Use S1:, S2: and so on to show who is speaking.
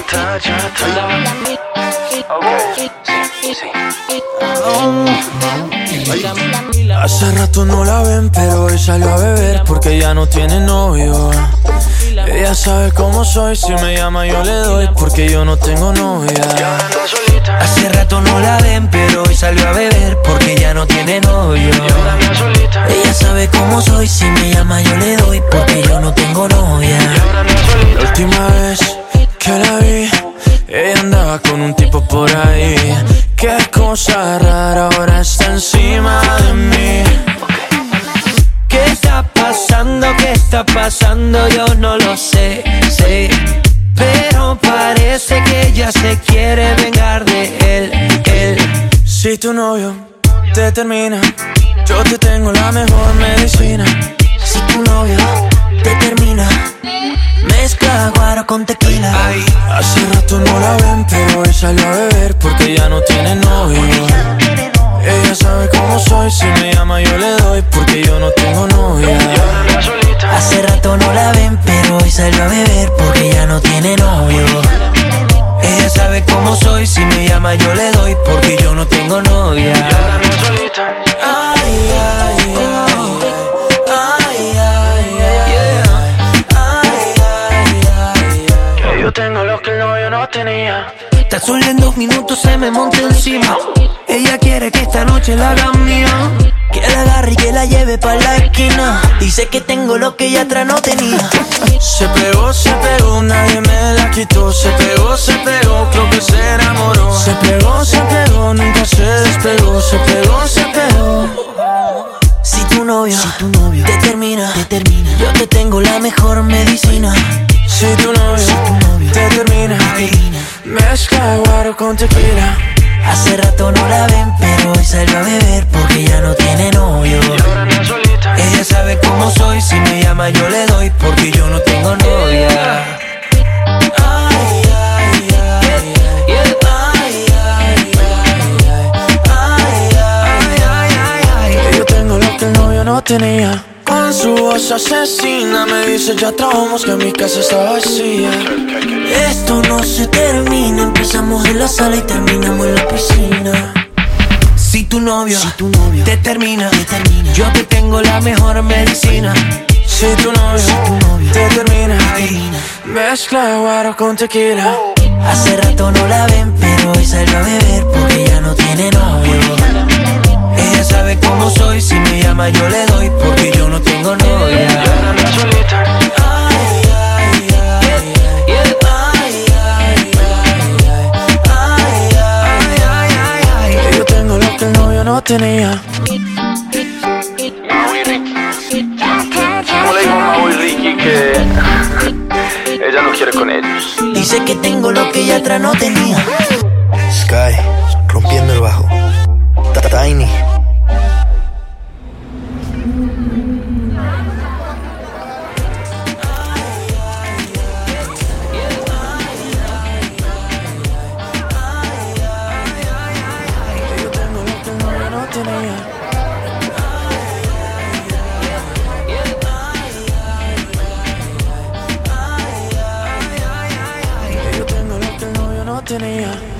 S1: Hace rato no la ven, pero hoy salió a beber porque ya no tiene novio. Ella sabe cómo soy, si me llama yo le doy porque yo no tengo novia.
S2: Hace rato no la ven, pero hoy salió a beber porque ya no tiene novio. Ella sabe cómo soy, si me llama yo le doy porque yo no tengo novia.
S1: La última vez que la vi, ella andaba con un tipo por ahí. Qué cosa rara, ahora está encima de mí.
S2: ¿Qué está pasando? ¿Qué está pasando? Yo no lo sé, pero parece que ella se quiere vengar de él.
S1: Si tu novio te termina, yo te tengo la mejor medicina.
S2: Si tu novio te termina, mezcla guaro con tequila.
S1: Hace rato no la ven, pero hoy salió a beber porque ya no tiene novio. Ella sabe cómo soy, si me llama yo le doy porque yo no tengo novia.
S2: Hace rato no la ven, pero hoy salió a beber porque ya no tiene novio. Ella sabe cómo soy, si me llama yo le doy porque yo no tengo novia.
S1: Ay, ay, que yo tengo lo que el novio no tenía.
S2: Tan solo en 2 minutos se me monta encima. Ella quiere que esta noche la haga mía, que la agarre y que la lleve pa' la esquina. Dice que tengo lo que ella atrás no tenía.
S1: Se pegó, nadie me la quitó. Se pegó, creo que se enamoró. Se pegó, nunca se despegó. Se pegó.
S2: Si tu novio te termina, yo te tengo la mejor medicina.
S1: Si tu novio te termina, mezcla guaro con tequila.
S2: Hace rato no la ven, pero hoy salió a beber porque ya no tiene novio. Ella sabe cómo soy, si me llama yo le doy porque yo no tengo novia.
S1: Yo tengo lo que el novio no tenía. Con su voz asesina me dice ya trabamos que mi casa está vacía.
S2: Esto no se termina, empezamos en la sala y terminamos en la piscina. Si tu novio te termina, yo te tengo la mejor medicina.
S1: Si tu novio te termina, mezcla guaro con tequila.
S2: Hace rato no la ven, pero hoy salió a beber porque ya no tiene novio. Ella sabe cómo soy, si me llama yo le doy porque yo no tengo novia.
S1: Yo tengo lo que el novio no tenía.
S3: ¿Cómo le dijo Mau y Ricky que ella no quiere con ellos?
S2: Dice que tengo lo que ella atrás no tenía.
S4: Sky, rompiendo el bajo. Tiny.
S1: Yo tengo lo que el novio no tenía. Yo tengo lo que el novio no tenía.